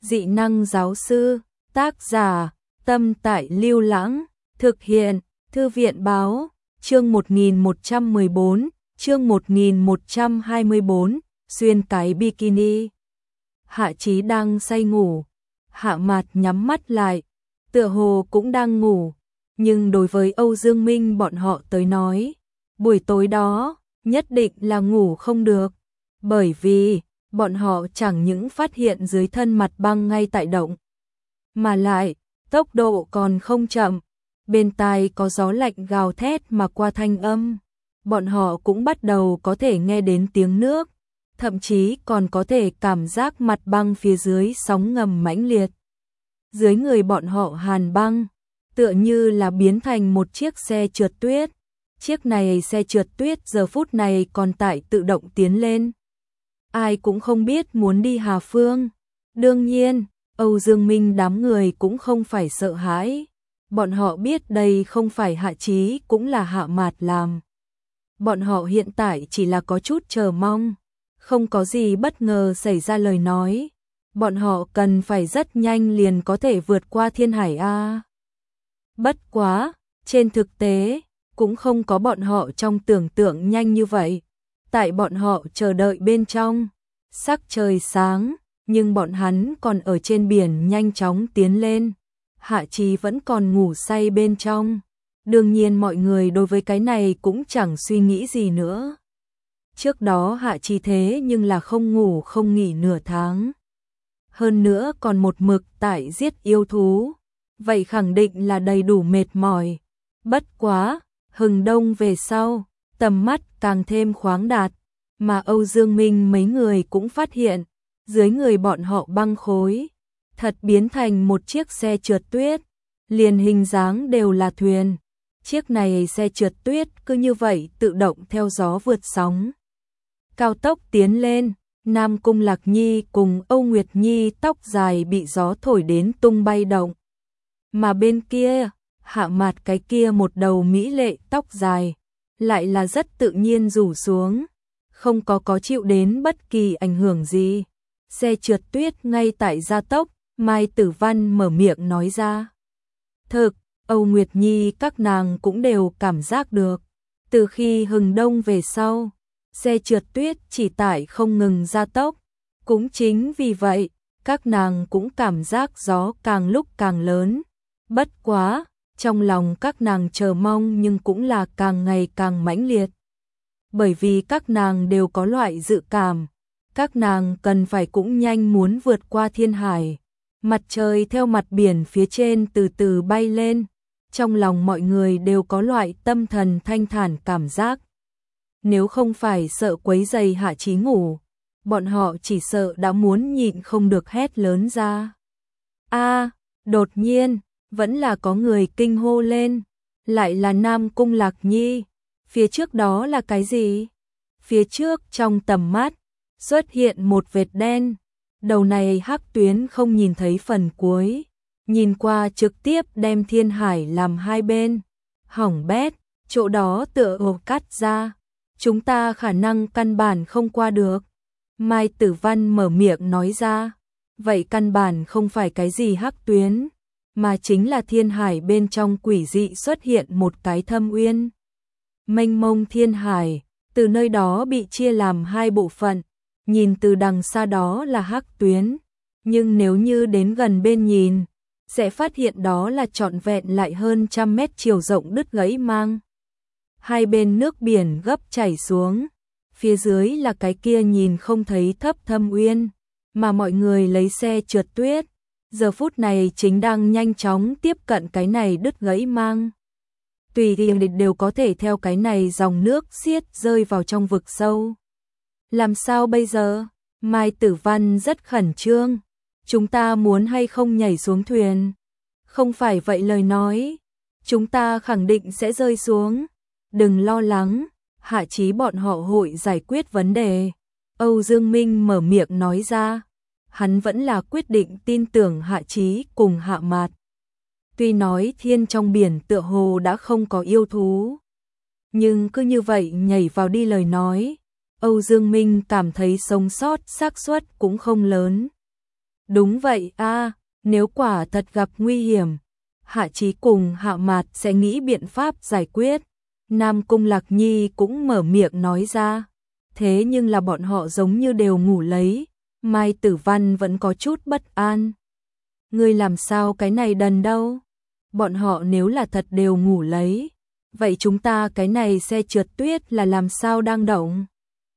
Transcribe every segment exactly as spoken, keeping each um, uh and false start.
Dị năng giáo sư, tác giả, Tâm Tại Lưu Lãng, thực hiện, Thư viện báo, chương một nghìn một trăm mười bốn, chương một nghìn một trăm hai mươi bốn, xuyên cái bikini. Hạ Chí đang say ngủ, Hạ Mạt nhắm mắt lại, tựa hồ cũng đang ngủ, nhưng đối với Âu Dương Minh bọn họ tới nói, buổi tối đó nhất định là ngủ không được, bởi vì bọn họ chẳng những phát hiện dưới thân mặt băng ngay tại động, mà lại tốc độ còn không chậm, bên tai có gió lạnh gào thét mà qua thanh âm, bọn họ cũng bắt đầu có thể nghe đến tiếng nước, thậm chí còn có thể cảm giác mặt băng phía dưới sóng ngầm mãnh liệt. Dưới người bọn họ hàn băng, tựa như là biến thành một chiếc xe trượt tuyết. Chiếc này xe trượt tuyết giờ phút này còn tại tự động tiến lên. Ai cũng không biết muốn đi Hà Phương. Đương nhiên, Âu Dương Minh đám người cũng không phải sợ hãi. Bọn họ biết đây không phải Hạ Chí cũng là Hạ Mạt làm. Bọn họ hiện tại chỉ là có chút chờ mong. Không có gì bất ngờ xảy ra lời nói. Bọn họ cần phải rất nhanh liền có thể vượt qua thiên hải A. Bất quá, trên thực tế, cũng không có bọn họ trong tưởng tượng nhanh như vậy. Tại bọn họ chờ đợi bên trong, sắc trời sáng, nhưng bọn hắn còn ở trên biển nhanh chóng tiến lên. Hạ Chí vẫn còn ngủ say bên trong. Đương nhiên mọi người đối với cái này cũng chẳng suy nghĩ gì nữa. Trước đó Hạ Chí thế nhưng là không ngủ không nghỉ nửa tháng. Hơn nữa còn một mực tại giết yêu thú. Vậy khẳng định là đầy đủ mệt mỏi. Bất quá, hừng đông về sau, tầm mắt càng thêm khoáng đạt. Mà Âu Dương Minh mấy người cũng phát hiện, dưới người bọn họ băng khối, thật biến thành một chiếc xe trượt tuyết, liền hình dáng đều là thuyền. Chiếc này xe trượt tuyết cứ như vậy tự động theo gió vượt sóng. Cao tốc tiến lên, Nam Cung Lạc Nhi cùng Âu Nguyệt Nhi tóc dài bị gió thổi đến tung bay động. Mà bên kia, Hạ Mạt cái kia một đầu mỹ lệ tóc dài, lại là rất tự nhiên rủ xuống, không có có chịu đến bất kỳ ảnh hưởng gì. Xe trượt tuyết ngay tại gia tốc, Mai Tử Văn mở miệng nói ra. Thực, Âu Nguyệt Nhi các nàng cũng đều cảm giác được. Từ khi hừng đông về sau, xe trượt tuyết chỉ tại không ngừng gia tốc. Cũng chính vì vậy, các nàng cũng cảm giác gió càng lúc càng lớn. Bất quá, trong lòng các nàng chờ mong nhưng cũng là càng ngày càng mãnh liệt. Bởi vì các nàng đều có loại dự cảm, các nàng cần phải cũng nhanh muốn vượt qua thiên hải. Mặt trời theo mặt biển phía trên từ từ bay lên, trong lòng mọi người đều có loại tâm thần thanh thản cảm giác. Nếu không phải sợ quấy rầy Hạ Chí ngủ, bọn họ chỉ sợ đã muốn nhịn không được hét lớn ra. A, đột nhiên, vẫn là có người kinh hô lên, lại là Nam Cung Lạc Nhi. Phía trước đó là cái gì? Phía trước trong tầm mắt xuất hiện một vệt đen, đầu này hắc tuyến không nhìn thấy phần cuối, nhìn qua trực tiếp đem thiên hải làm hai bên hỏng bét, chỗ đó tựa hồ cắt ra, chúng ta khả năng căn bản không qua được. Mai Tử Văn mở miệng nói ra, vậy căn bản không phải cái gì hắc tuyến, mà chính là thiên hải bên trong quỷ dị xuất hiện một cái thâm uyên. Mênh mông thiên hải, từ nơi đó bị chia làm hai bộ phận, nhìn từ đằng xa đó là hắc tuyến, nhưng nếu như đến gần bên nhìn, sẽ phát hiện đó là trọn vẹn lại hơn trăm mét chiều rộng đứt gãy mang. Hai bên nước biển gấp chảy xuống, phía dưới là cái kia nhìn không thấy thấp thâm uyên, mà mọi người lấy xe trượt tuyết, giờ phút này chính đang nhanh chóng tiếp cận cái này đứt gãy mang. Tùy tiện đều có thể theo cái này dòng nước xiết rơi vào trong vực sâu. Làm sao bây giờ? Mai Tử Văn rất khẩn trương. Chúng ta muốn hay không nhảy xuống thuyền? Không phải vậy lời nói, chúng ta khẳng định sẽ rơi xuống. Đừng lo lắng, Hạ Chí bọn họ hội giải quyết vấn đề. Âu Dương Minh mở miệng nói ra. Hắn vẫn là quyết định tin tưởng Hạ Chí cùng Hạ Mạt. Tuy nói thiên trong biển tựa hồ đã không có yêu thú, nhưng cứ như vậy nhảy vào đi lời nói, Âu Dương Minh cảm thấy sống sót xác suất cũng không lớn. Đúng vậy a, nếu quả thật gặp nguy hiểm, Hạ Chí cùng Hạ Mạt sẽ nghĩ biện pháp giải quyết. Nam Cung Lạc Nhi cũng mở miệng nói ra, thế nhưng là bọn họ giống như đều ngủ lấy, Mai Tử Văn vẫn có chút bất an. Ngươi làm sao cái này đần đâu? Bọn họ nếu là thật đều ngủ lấy, vậy chúng ta cái này xe trượt tuyết là làm sao đang động?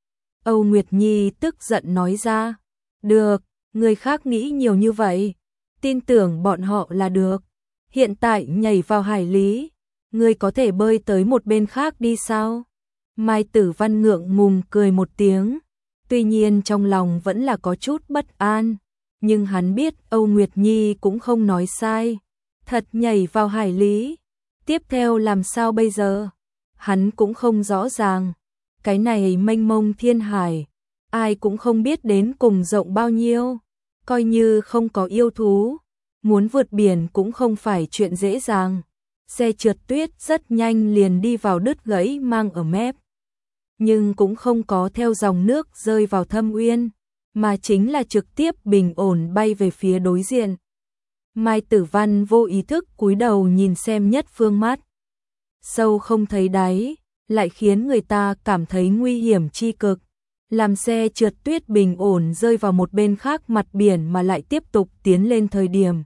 Âu Nguyệt Nhi tức giận nói ra, được, người khác nghĩ nhiều như vậy, tin tưởng bọn họ là được. Hiện tại nhảy vào hải lý, ngươi có thể bơi tới một bên khác đi sao? Mai Tử Văn ngượng ngùng cười một tiếng, tuy nhiên trong lòng vẫn là có chút bất an, nhưng hắn biết Âu Nguyệt Nhi cũng không nói sai, thật nhảy vào hải lý, tiếp theo làm sao bây giờ? Hắn cũng không rõ ràng, cái này mênh mông thiên hải, ai cũng không biết đến cùng rộng bao nhiêu, coi như không có yêu thú, muốn vượt biển cũng không phải chuyện dễ dàng. Xe trượt tuyết rất nhanh liền đi vào đứt gãy mang ở mép, nhưng cũng không có theo dòng nước rơi vào thâm uyên, mà chính là trực tiếp bình ổn bay về phía đối diện. Mai Tử Văn vô ý thức cúi đầu nhìn xem Nhất Phương mắt, sâu không thấy đáy, lại khiến người ta cảm thấy nguy hiểm chi cực. Làm xe trượt tuyết bình ổn rơi vào một bên khác mặt biển mà lại tiếp tục tiến lên thời điểm,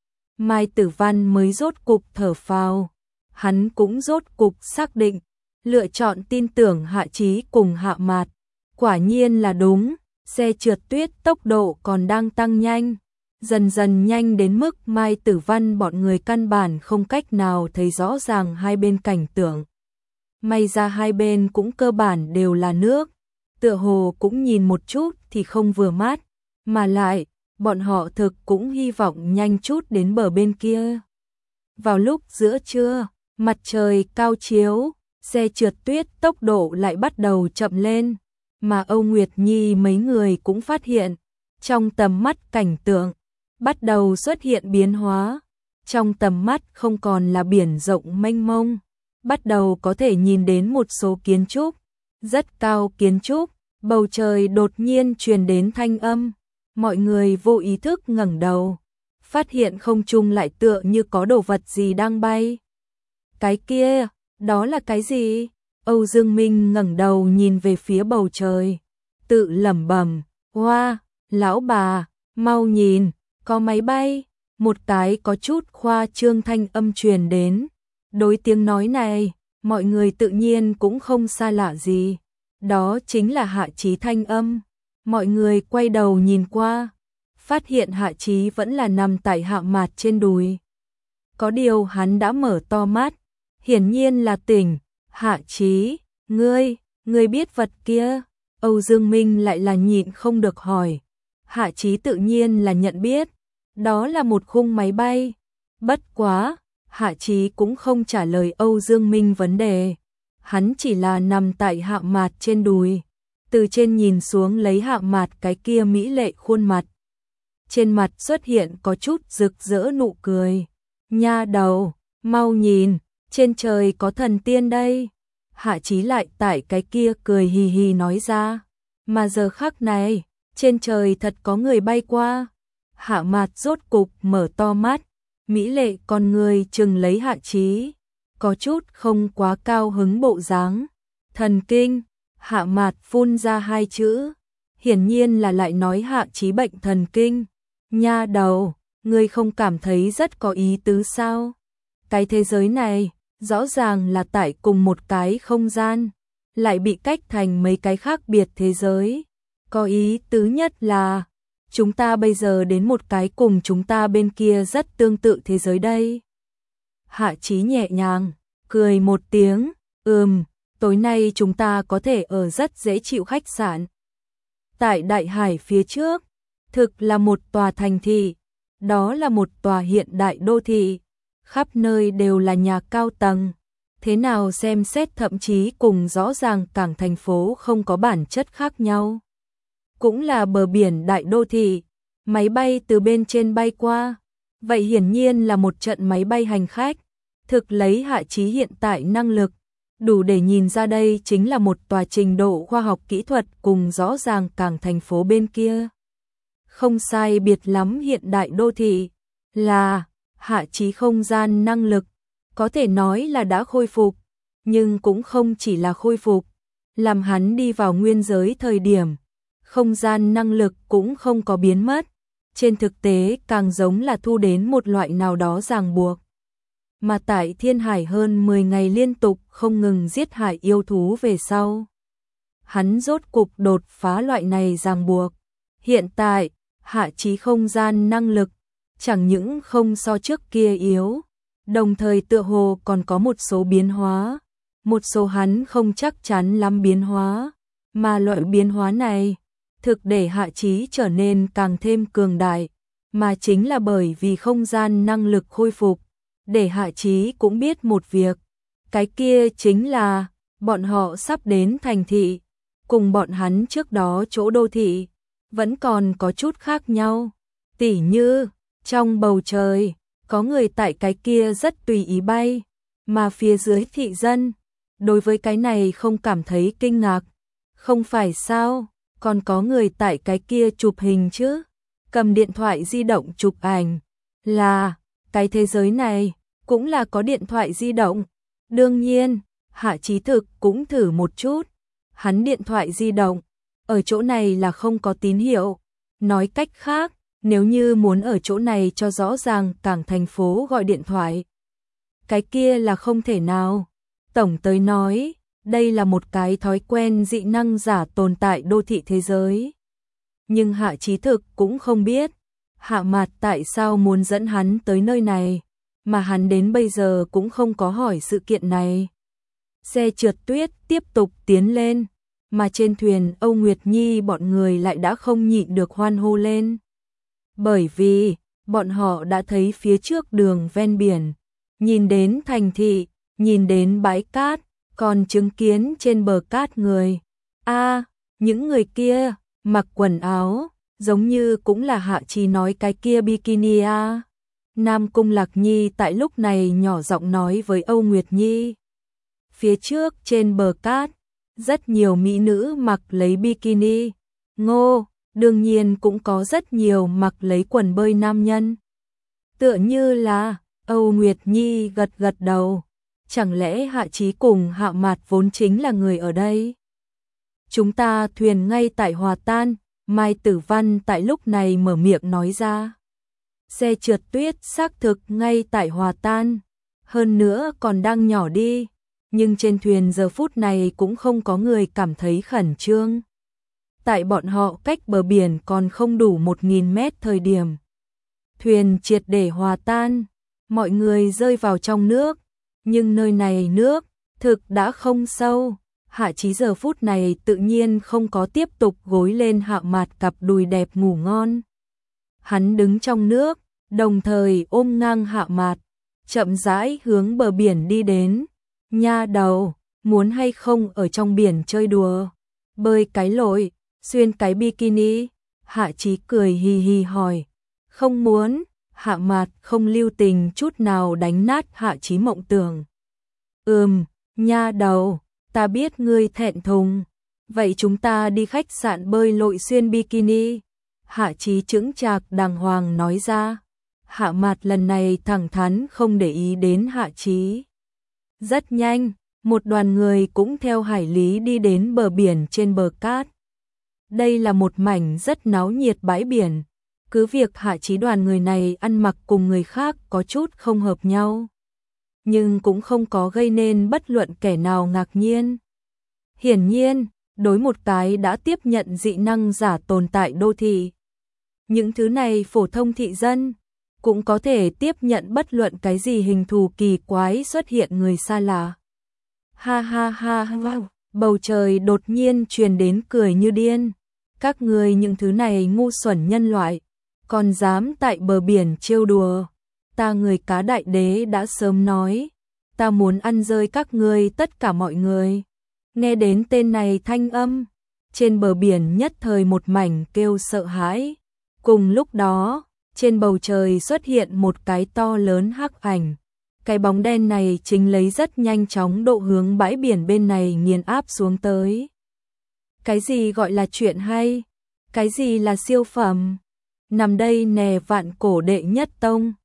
Mai Tử Văn mới rốt cục thở phào, hắn cũng rốt cục xác định, lựa chọn tin tưởng Hạ Chí cùng Hạ Mạt, quả nhiên là đúng, xe trượt tuyết tốc độ còn đang tăng nhanh, dần dần nhanh đến mức Mai Tử Văn bọn người căn bản không cách nào thấy rõ ràng hai bên cảnh tượng. May ra hai bên cũng cơ bản đều là nước, tựa hồ cũng nhìn một chút thì không vừa mắt, mà lại, bọn họ thực cũng hy vọng nhanh chút đến bờ bên kia. Vào lúc giữa trưa, mặt trời cao chiếu, xe trượt tuyết tốc độ lại bắt đầu chậm lên, mà Âu Nguyệt Nhi mấy người cũng phát hiện, trong tầm mắt cảnh tượng, bắt đầu xuất hiện biến hóa, trong tầm mắt không còn là biển rộng mênh mông, bắt đầu có thể nhìn đến một số kiến trúc, rất cao kiến trúc, bầu trời đột nhiên truyền đến thanh âm, mọi người vô ý thức ngẩng đầu, phát hiện không trung lại tựa như có đồ vật gì đang bay. Cái kia, đó là cái gì? Âu Dương Minh ngẩng đầu nhìn về phía bầu trời, tự lẩm bẩm, "Hoa, lão bà, mau nhìn, có máy bay." Một cái có chút khoa trương thanh âm truyền đến. Đối tiếng nói này, mọi người tự nhiên cũng không xa lạ gì. Đó chính là Hạ Chí thanh âm. Mọi người quay đầu nhìn qua, phát hiện Hạ Chí vẫn là nằm tại Hạ Mạt trên đùi. Có điều hắn đã mở to mắt, hiển nhiên là tỉnh. "Hạ Chí, ngươi, ngươi biết vật kia?" Âu Dương Minh lại là nhịn không được hỏi. Hạ Chí tự nhiên là nhận biết, đó là một khung máy bay. Bất quá, Hạ Chí cũng không trả lời Âu Dương Minh vấn đề. Hắn chỉ là nằm tại Hạ Mạt trên đùi, từ trên nhìn xuống lấy Hạ Mạt cái kia mỹ lệ khuôn mặt. Trên mặt xuất hiện có chút rực rỡ nụ cười. "Nha đầu, mau nhìn, trên trời có thần tiên đây." Hạ Chí lại tại cái kia cười hì hì nói ra. Mà giờ khắc này, trên trời thật có người bay qua. Hạ Mạt rốt cục mở to mắt, mỹ lệ con người chừng lấy Hạ Chí, có chút không quá cao hứng bộ dáng. "Thần kinh." Hạ Mạt phun ra hai chữ, hiển nhiên là lại nói Hạ Chí bệnh thần kinh. "Nha đầu, ngươi không cảm thấy rất có ý tứ sao? Cái thế giới này, rõ ràng là tại cùng một cái không gian, lại bị cách thành mấy cái khác biệt thế giới. Có ý tứ nhất là, chúng ta bây giờ đến một cái cùng chúng ta bên kia rất tương tự thế giới đây." Hạ Chí nhẹ nhàng, cười một tiếng, "Ừm, tối nay chúng ta có thể ở rất dễ chịu khách sạn. Tại Đại Hải phía trước, thực là một tòa thành thị, đó là một tòa hiện đại đô thị, khắp nơi đều là nhà cao tầng. Thế nào xem xét thậm chí cùng rõ ràng cảng thành phố không có bản chất khác nhau. Cũng là bờ biển đại đô thị, máy bay từ bên trên bay qua, vậy hiển nhiên là một trận máy bay hành khách. Thực lấy Hạ Chí hiện tại năng lực, đủ để nhìn ra đây chính là một tòa trình độ khoa học kỹ thuật cùng rõ ràng cảng thành phố bên kia. không sai biệt lắm hiện đại đô thị, là Hạ Chí không gian năng lực, có thể nói là đã khôi phục, nhưng cũng không chỉ là khôi phục, làm hắn đi vào nguyên giới thời điểm, không gian năng lực cũng không có biến mất, trên thực tế càng giống là thu đến một loại nào đó ràng buộc. Mà tại Thiên Hải hơn mười ngày liên tục không ngừng giết hại yêu thú về sau, hắn rốt cục đột phá loại này ràng buộc. Hiện tại, Hạ Chí không gian năng lực chẳng những không so trước kia yếu, đồng thời tựa hồ còn có một số biến hóa, một số hắn không chắc chắn lắm biến hóa, mà loại biến hóa này thực để Hạ Chí trở nên càng thêm cường đại, mà chính là bởi vì không gian năng lực khôi phục, để Hạ Chí cũng biết một việc, cái kia chính là bọn họ sắp đến thành thị, cùng bọn hắn trước đó chỗ đô thị vẫn còn có chút khác nhau, tỉ như trong bầu trời có người tại cái kia rất tùy ý bay, mà phía dưới thị dân đối với cái này không cảm thấy kinh ngạc, không phải sao? Còn có người tại cái kia chụp hình chứ, cầm điện thoại di động chụp ảnh, là cái thế giới này cũng là có điện thoại di động. Đương nhiên, Hạ Chí thực cũng thử một chút, hắn điện thoại di động ở chỗ này là không có tín hiệu, nói cách khác, nếu như muốn ở chỗ này cho rõ ràng cảng thành phố gọi điện thoại, cái kia là không thể nào. Tổng tới nói, đây là một cái thói quen dị năng giả tồn tại đô thị thế giới. Nhưng Hạ Chí thực cũng không biết, Hạ Mạt tại sao muốn dẫn hắn tới nơi này, mà hắn đến bây giờ cũng không có hỏi sự kiện này. Xe trượt tuyết tiếp tục tiến lên, mà trên thuyền Âu Nguyệt Nhi bọn người lại đã không nhịn được hoan hô lên. Bởi vì, bọn họ đã thấy phía trước đường ven biển, nhìn đến thành thị, nhìn đến bãi cát, còn chứng kiến trên bờ cát người. A, à, những người kia, mặc quần áo, giống như cũng là Hạ Chí nói cái kia bikini a. À. Nam Cung Lạc Nhi tại lúc này nhỏ giọng nói với Âu Nguyệt Nhi. Phía trước trên bờ cát, rất nhiều mỹ nữ mặc lấy bikini. Ngô, đương nhiên cũng có rất nhiều mặc lấy quần bơi nam nhân. Tựa như là, Âu Nguyệt Nhi gật gật đầu. Chẳng lẽ Hạ Chí cùng Hạ Mạt vốn chính là người ở đây? Chúng ta thuyền ngay tại hòa tan, Mai Tử Văn tại lúc này mở miệng nói ra. Xe trượt tuyết xác thực ngay tại hòa tan, hơn nữa còn đang nhỏ đi, nhưng trên thuyền giờ phút này cũng không có người cảm thấy khẩn trương. Tại bọn họ cách bờ biển còn không đủ một nghìn mét thời điểm. Thuyền triệt để hòa tan, mọi người rơi vào trong nước. Nhưng nơi này nước, thực đã không sâu, Hạ Chí giờ phút này tự nhiên không có tiếp tục gối lên Hạ Mạt cặp đùi đẹp ngủ ngon. Hắn đứng trong nước, đồng thời ôm ngang Hạ Mạt, chậm rãi hướng bờ biển đi đến. Nha đầu, muốn hay không ở trong biển chơi đùa, bơi cái lội, xuyên cái bikini? Hạ Chí cười hì hì hỏi. Không muốn. Hạ Mạt không lưu tình chút nào đánh nát Hạ Chí mộng tưởng. Ừm, nha đầu, ta biết ngươi thẹn thùng. Vậy chúng ta đi khách sạn bơi lội xuyên bikini. Hạ Chí chững chạc đàng hoàng nói ra. Hạ Mạt lần này thẳng thắn không để ý đến Hạ Chí. Rất nhanh, một đoàn người cũng theo hải lý đi đến bờ biển trên bờ cát. Đây là một mảnh rất náo nhiệt bãi biển. Cứ việc Hạ Chí đoàn người này ăn mặc cùng người khác có chút không hợp nhau, nhưng cũng không có gây nên bất luận kẻ nào ngạc nhiên. Hiển nhiên, đối một cái đã tiếp nhận dị năng giả tồn tại đô thị, những thứ này phổ thông thị dân cũng có thể tiếp nhận bất luận cái gì hình thù kỳ quái xuất hiện người xa lạ. Ha ha ha, wow. Bầu trời đột nhiên truyền đến cười như điên. Các người những thứ này ngu xuẩn nhân loại, còn dám tại bờ biển trêu đùa. Ta người cá đại đế đã sớm nói, ta muốn ăn rơi các ngươi tất cả mọi người. Nghe đến tên này thanh âm, trên bờ biển nhất thời một mảnh kêu sợ hãi. Cùng lúc đó, trên bầu trời xuất hiện một cái to lớn hắc ảnh. Cái bóng đen này chính lấy rất nhanh chóng độ hướng bãi biển bên này nghiền áp xuống tới. Cái gì gọi là chuyện hay? Cái gì là siêu phẩm? nằm đây nè vạn cổ đệ nhất tông.